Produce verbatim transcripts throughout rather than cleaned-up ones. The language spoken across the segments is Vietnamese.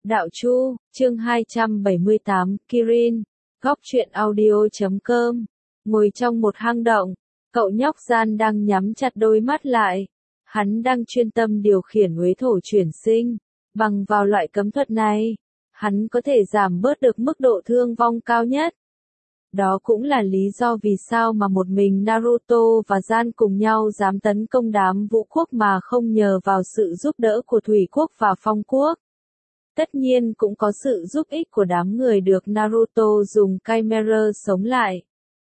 Đạo Chu, chương hai trăm bảy mươi tám, Kirin, góc truyện audio chấm com. Ngồi trong một hang động, cậu nhóc gian đang nhắm chặt đôi mắt lại. Hắn đang chuyên tâm điều khiển uế thổ chuyển sinh. Bằng vào loại cấm thuật này, hắn có thể giảm bớt được mức độ thương vong cao nhất. Đó cũng là lý do vì sao mà một mình Naruto và Gian cùng nhau dám tấn công đám Vũ Quốc mà không nhờ vào sự giúp đỡ của Thủy Quốc và Phong Quốc. Tất nhiên cũng có sự giúp ích của đám người được Naruto dùng Chimera sống lại.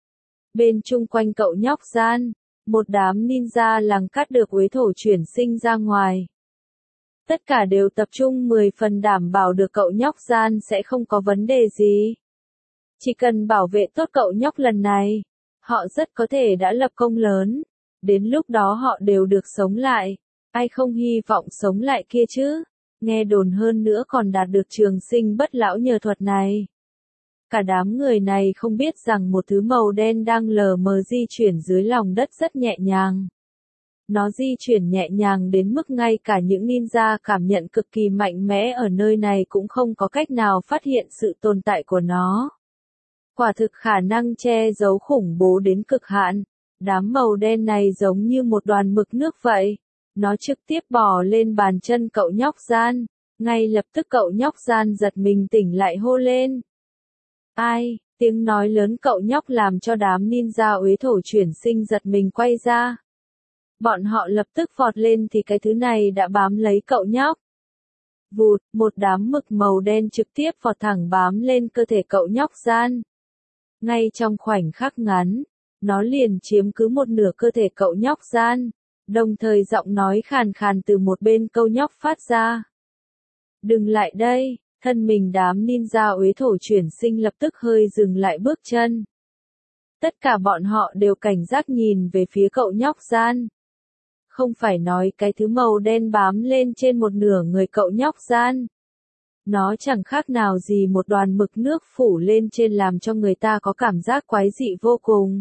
Bên chung quanh cậu nhóc Gian, một đám ninja làng cắt được uế thổ chuyển sinh ra ngoài. Tất cả đều tập trung mười phần đảm bảo được cậu nhóc Gian sẽ không có vấn đề gì. Chỉ cần bảo vệ tốt cậu nhóc lần này, họ rất có thể đã lập công lớn. Đến lúc đó họ đều được sống lại. Ai không hy vọng sống lại kia chứ? Nghe đồn hơn nữa còn đạt được trường sinh bất lão nhờ thuật này. Cả đám người này không biết rằng một thứ màu đen đang lờ mờ di chuyển dưới lòng đất rất nhẹ nhàng. Nó di chuyển nhẹ nhàng đến mức ngay cả những ninja cảm nhận cực kỳ mạnh mẽ ở nơi này cũng không có cách nào phát hiện sự tồn tại của nó. Quả thực khả năng che giấu khủng bố đến cực hạn. Đám màu đen này giống như một đoàn mực nước vậy. Nó trực tiếp bò lên bàn chân cậu nhóc Gian. Ngay lập tức cậu nhóc Gian giật mình tỉnh lại hô lên. Ai? Tiếng nói lớn cậu nhóc làm cho đám ninja uế thổ chuyển sinh giật mình quay ra. Bọn họ lập tức vọt lên thì cái thứ này đã bám lấy cậu nhóc. Vụt, một đám mực màu đen trực tiếp vọt thẳng bám lên cơ thể cậu nhóc Gian. Ngay trong khoảnh khắc ngắn, nó liền chiếm cứ một nửa cơ thể cậu nhóc Gian. Đồng thời giọng nói khàn khàn từ một bên cậu nhóc phát ra. Đừng lại đây, thân mình đám ninja uế thổ chuyển sinh lập tức hơi dừng lại bước chân. Tất cả bọn họ đều cảnh giác nhìn về phía cậu nhóc Gian. Không phải nói cái thứ màu đen bám lên trên một nửa người cậu nhóc Gian. Nó chẳng khác nào gì một đoàn mực nước phủ lên trên làm cho người ta có cảm giác quái dị vô cùng.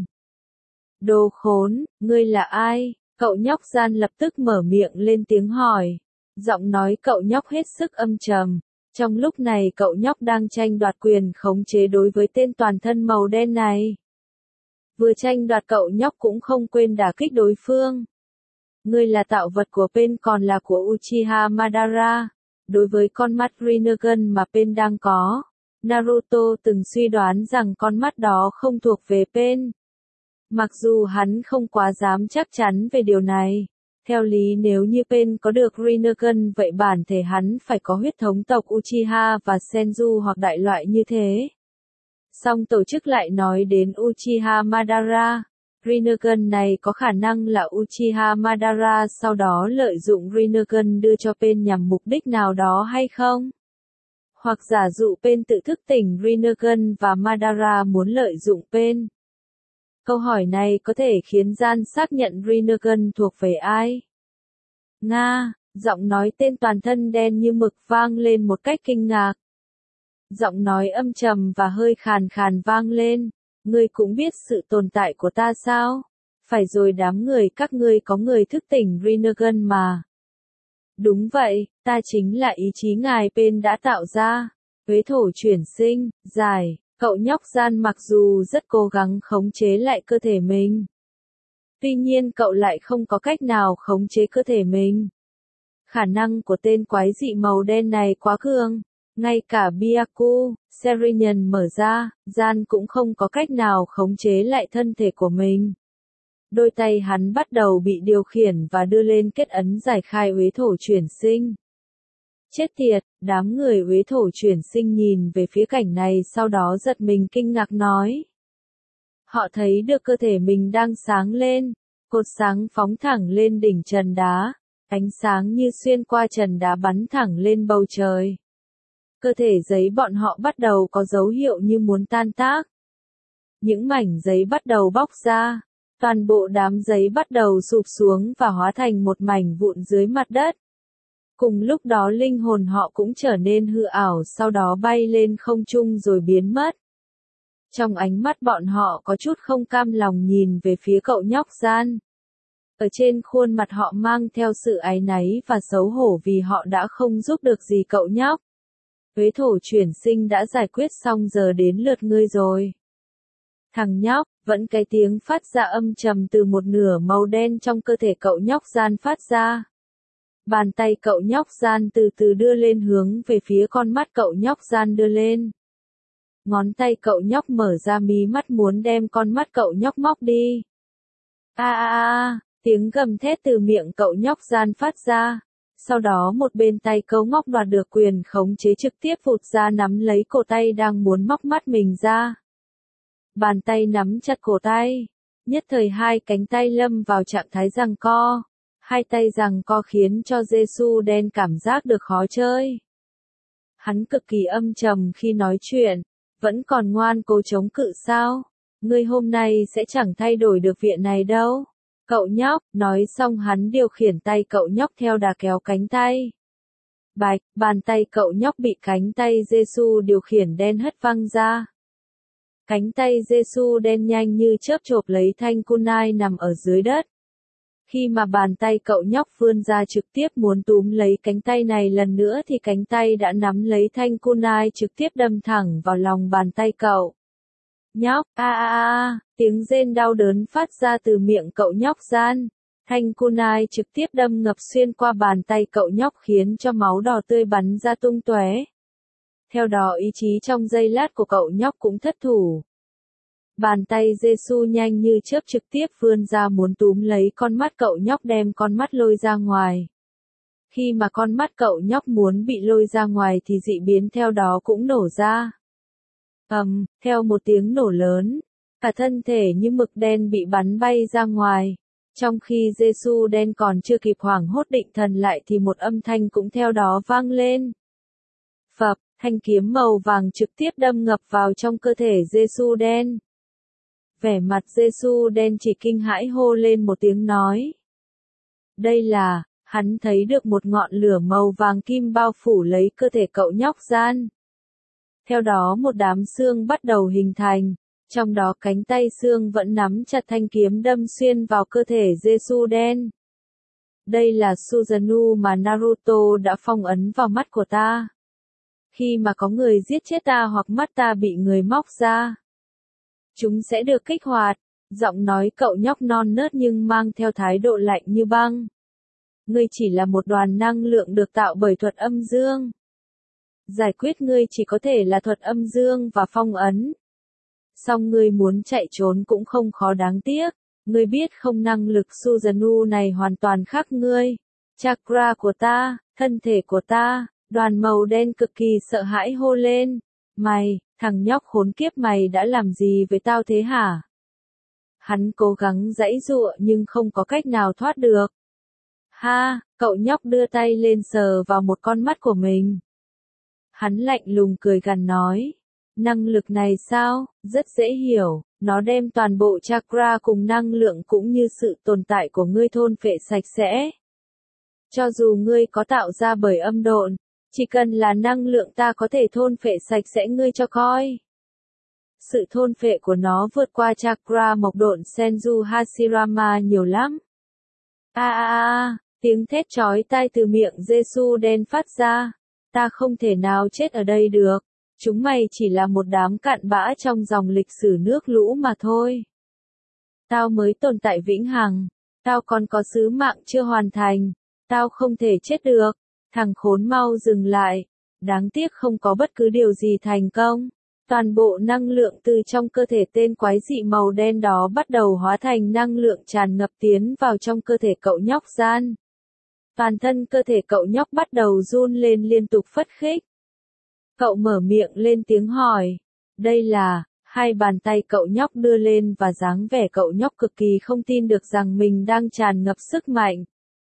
Đồ khốn, ngươi là ai? Cậu nhóc Gian lập tức mở miệng lên tiếng hỏi. Giọng nói cậu nhóc hết sức âm trầm. Trong lúc này cậu nhóc đang tranh đoạt quyền khống chế đối với tên toàn thân màu đen này. Vừa tranh đoạt cậu nhóc cũng không quên đả kích đối phương. Ngươi là tạo vật của Pain còn là của Uchiha Madara. Đối với con mắt Rinnegan mà Pain đang có, Naruto từng suy đoán rằng con mắt đó không thuộc về Pain. Mặc dù hắn không quá dám chắc chắn về điều này. Theo lý nếu như Pain có được Rinnegan vậy bản thể hắn phải có huyết thống tộc Uchiha và Senju hoặc đại loại như thế. Song tổ chức lại nói đến Uchiha Madara. Rinnegan này có khả năng là Uchiha Madara sau đó lợi dụng Rinnegan đưa cho Pain nhằm mục đích nào đó hay không? Hoặc giả dụ Pain tự thức tỉnh Rinnegan và Madara muốn lợi dụng Pain. Câu hỏi này có thể khiến Gian xác nhận Rinnegan thuộc về ai? Nga, giọng nói tên toàn thân đen như mực vang lên một cách kinh ngạc. Giọng nói âm trầm và hơi khàn khàn vang lên. Ngươi cũng biết sự tồn tại của ta sao? Phải rồi đám người các ngươi có người thức tỉnh Rinnegan mà. Đúng vậy, ta chính là ý chí ngài Pain đã tạo ra. Uế thổ chuyển sinh, giải, cậu nhóc Gian mặc dù rất cố gắng khống chế lại cơ thể mình. Tuy nhiên cậu lại không có cách nào khống chế cơ thể mình. Khả năng của tên quái dị màu đen này quá cường. Ngay cả Byaku, Serenian mở ra, Gian cũng không có cách nào khống chế lại thân thể của mình. Đôi tay hắn bắt đầu bị điều khiển và đưa lên kết ấn giải khai uế thổ chuyển sinh. Chết tiệt, đám người uế thổ chuyển sinh nhìn về phía cảnh này sau đó giật mình kinh ngạc nói. Họ thấy được cơ thể mình đang sáng lên, cột sáng phóng thẳng lên đỉnh trần đá, ánh sáng như xuyên qua trần đá bắn thẳng lên bầu trời. Cơ thể giấy bọn họ bắt đầu có dấu hiệu như muốn tan tác. Những mảnh giấy bắt đầu bóc ra, toàn bộ đám giấy bắt đầu sụp xuống và hóa thành một mảnh vụn dưới mặt đất. Cùng lúc đó linh hồn họ cũng trở nên hư ảo sau đó bay lên không trung rồi biến mất. Trong ánh mắt bọn họ có chút không cam lòng nhìn về phía cậu nhóc Gian. Ở trên khuôn mặt họ mang theo sự áy náy và xấu hổ vì họ đã không giúp được gì cậu nhóc. Tuế thổ chuyển sinh đã giải quyết xong giờ đến lượt ngươi rồi. Thằng nhóc, vẫn cái tiếng phát ra âm trầm từ một nửa màu đen trong cơ thể cậu nhóc gian phát ra. Bàn tay cậu nhóc gian từ từ đưa lên hướng về phía con mắt cậu nhóc gian đưa lên. Ngón tay cậu nhóc mở ra mí mắt muốn đem con mắt cậu nhóc móc đi. A a a, tiếng gầm thét từ miệng cậu nhóc gian phát ra. Sau đó một bên tay cậu ngóc đoạt được quyền khống chế trực tiếp vụt ra nắm lấy cổ tay đang muốn móc mắt mình ra. Bàn tay nắm chặt cổ tay. Nhất thời hai cánh tay lâm vào trạng thái giằng co. Hai tay giằng co khiến cho Giê-xu đen cảm giác được khó chơi. Hắn cực kỳ âm trầm khi nói chuyện. Vẫn còn ngoan cố chống cự sao? Ngươi hôm nay sẽ chẳng thay đổi được viện này đâu. Cậu nhóc, nói xong hắn điều khiển tay cậu nhóc theo đà kéo cánh tay. Bạch, bàn tay cậu nhóc bị cánh tay Giê-xu điều khiển đen hất văng ra. Cánh tay Giê-xu đen nhanh như chớp chộp lấy thanh kunai nằm ở dưới đất. Khi mà bàn tay cậu nhóc vươn ra trực tiếp muốn túm lấy cánh tay này lần nữa thì cánh tay đã nắm lấy thanh kunai trực tiếp đâm thẳng vào lòng bàn tay cậu. Nhóc, a a a, tiếng rên đau đớn phát ra từ miệng cậu nhóc gian. Thanh kunai trực tiếp đâm ngập xuyên qua bàn tay cậu nhóc khiến cho máu đỏ tươi bắn ra tung tóe. Theo đó ý chí trong giây lát của cậu nhóc cũng thất thủ. Bàn tay Giê-xu nhanh như chớp trực tiếp vươn ra muốn túm lấy con mắt cậu nhóc đem con mắt lôi ra ngoài. Khi mà con mắt cậu nhóc muốn bị lôi ra ngoài thì dị biến theo đó cũng nổ ra. ầm, um, theo một tiếng nổ lớn, cả thân thể như mực đen bị bắn bay ra ngoài. Trong khi Giê-xu đen còn chưa kịp hoảng hốt định thần lại thì một âm thanh cũng theo đó vang lên. Phập, thanh kiếm màu vàng trực tiếp đâm ngập vào trong cơ thể Giê-xu đen. Vẻ mặt Giê-xu đen chỉ kinh hãi hô lên một tiếng nói. Đây là, hắn thấy được một ngọn lửa màu vàng kim bao phủ lấy cơ thể cậu nhóc gian. Theo đó một đám xương bắt đầu hình thành, trong đó cánh tay xương vẫn nắm chặt thanh kiếm đâm xuyên vào cơ thể Giê-xu đen. Đây là Susanoo mà Naruto đã phong ấn vào mắt của ta. Khi mà có người giết chết ta hoặc mắt ta bị người móc ra, chúng sẽ được kích hoạt. Giọng nói cậu nhóc non nớt nhưng mang theo thái độ lạnh như băng. Ngươi chỉ là một đoàn năng lượng được tạo bởi thuật âm dương. Giải quyết ngươi chỉ có thể là thuật âm dương và phong ấn. Song ngươi muốn chạy trốn cũng không khó đáng tiếc. Ngươi biết không, năng lực Susanoo này hoàn toàn khác ngươi. Chakra của ta, thân thể của ta. Đoàn màu đen cực kỳ sợ hãi hô lên. Mày, thằng nhóc khốn kiếp, mày đã làm gì với tao thế hả? Hắn cố gắng giãy giụa nhưng không có cách nào thoát được. Ha, cậu nhóc đưa tay lên sờ vào một con mắt của mình. Hắn lạnh lùng cười gằn nói. Năng lực này sao? Rất dễ hiểu, nó đem toàn bộ chakra cùng năng lượng cũng như sự tồn tại của ngươi thôn phệ sạch sẽ. Cho dù ngươi có tạo ra bởi âm độn, chỉ cần là năng lượng ta có thể thôn phệ sạch sẽ ngươi cho coi. Sự thôn phệ của nó vượt qua chakra mộc độn Senju Hashirama nhiều lắm. A a a, tiếng thét chói tai từ miệng Giê-xu đen phát ra. Ta không thể nào chết ở đây được. Chúng mày chỉ là một đám cặn bã trong dòng lịch sử nước lũ mà thôi. Tao mới tồn tại vĩnh hằng. Tao còn có sứ mạng chưa hoàn thành. Tao không thể chết được. Thằng khốn mau dừng lại. Đáng tiếc không có bất cứ điều gì thành công. Toàn bộ năng lượng từ trong cơ thể tên quái dị màu đen đó bắt đầu hóa thành năng lượng tràn ngập tiến vào trong cơ thể cậu nhóc gian. Toàn thân cơ thể cậu nhóc bắt đầu run lên liên tục phất khích. Cậu mở miệng lên tiếng hỏi. Đây là, hai bàn tay cậu nhóc đưa lên và dáng vẻ cậu nhóc cực kỳ không tin được rằng mình đang tràn ngập sức mạnh.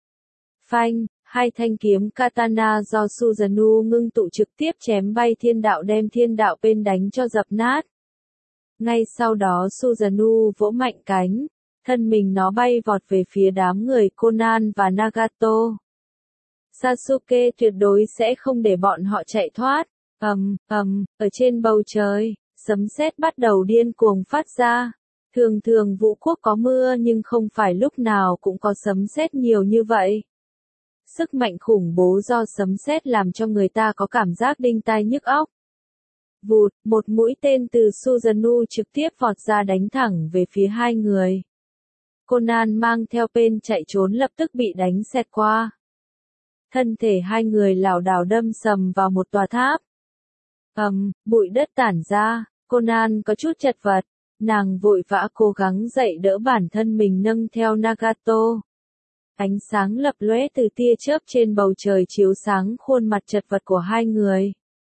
Phanh, hai thanh kiếm katana do Susanoo ngưng tụ trực tiếp chém bay thiên đạo đem thiên đạo bên đánh cho dập nát. Ngay sau đó Susanoo vỗ mạnh cánh, thân mình nó bay vọt về phía đám người Conan và Nagato. Sasuke tuyệt đối sẽ không để bọn họ chạy thoát. Ầm, ầm, ở trên bầu trời, sấm sét bắt đầu điên cuồng phát ra. Thường thường vũ quốc có mưa nhưng không phải lúc nào cũng có sấm sét nhiều như vậy. Sức mạnh khủng bố do sấm sét làm cho người ta có cảm giác đinh tai nhức óc. Vụt, một mũi tên từ Susanoo trực tiếp vọt ra đánh thẳng về phía hai người. Conan mang theo pen chạy trốn lập tức bị đánh xẹt qua. Thân thể hai người lảo đảo đâm sầm vào một tòa tháp. ầm, um, bụi đất tản ra, Conan có chút chật vật, nàng vội vã cố gắng dậy đỡ bản thân mình nâng theo Nagato. Ánh sáng lập lóe từ tia chớp trên bầu trời chiếu sáng khuôn mặt chật vật của hai người.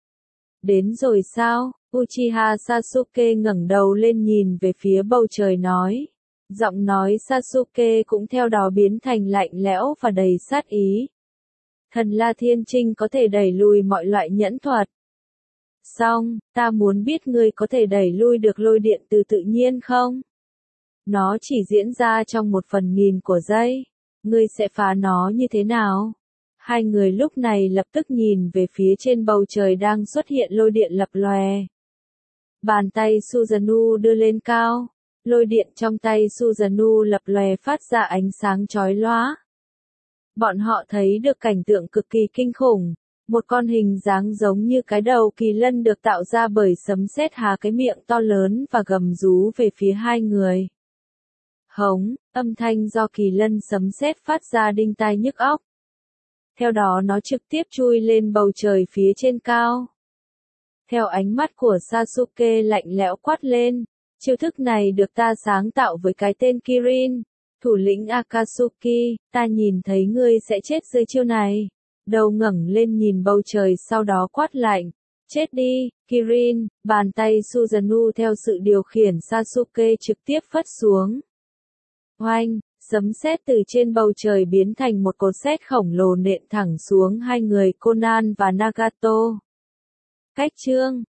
Đến rồi sao? Uchiha Sasuke ngẩng đầu lên nhìn về phía bầu trời nói. Giọng nói Sasuke cũng theo đó biến thành lạnh lẽo và đầy sát ý. Thần La Thiên Trinh có thể đẩy lùi mọi loại nhẫn thuật. Xong, ta muốn biết ngươi có thể đẩy lui được lôi điện từ tự nhiên không? Nó chỉ diễn ra trong một phần nghìn của giây. Ngươi sẽ phá nó như thế nào? Hai người lúc này lập tức nhìn về phía trên bầu trời đang xuất hiện lôi điện lập lòe. Bàn tay Susanoo đưa lên cao. Lôi điện trong tay Susanoo lập lòe phát ra ánh sáng chói lóa. Bọn họ thấy được cảnh tượng cực kỳ kinh khủng. Một con hình dáng giống như cái đầu kỳ lân được tạo ra bởi sấm sét há cái miệng to lớn và gầm rú về phía hai người. Hống, âm thanh do kỳ lân sấm sét phát ra đinh tai nhức óc. Theo đó nó trực tiếp chui lên bầu trời phía trên cao. Theo ánh mắt của Sasuke lạnh lẽo quát lên, chiêu thức này được ta sáng tạo với cái tên Kirin, thủ lĩnh Akatsuki, ta nhìn thấy ngươi sẽ chết dưới chiêu này. Đầu ngẩng lên nhìn bầu trời sau đó quát lạnh, chết đi, Kirin, bàn tay Susanoo theo sự điều khiển Sasuke trực tiếp phất xuống. Oanh, sấm sét từ trên bầu trời biến thành một cột sét khổng lồ nện thẳng xuống hai người Conan và Nagato. Cách chương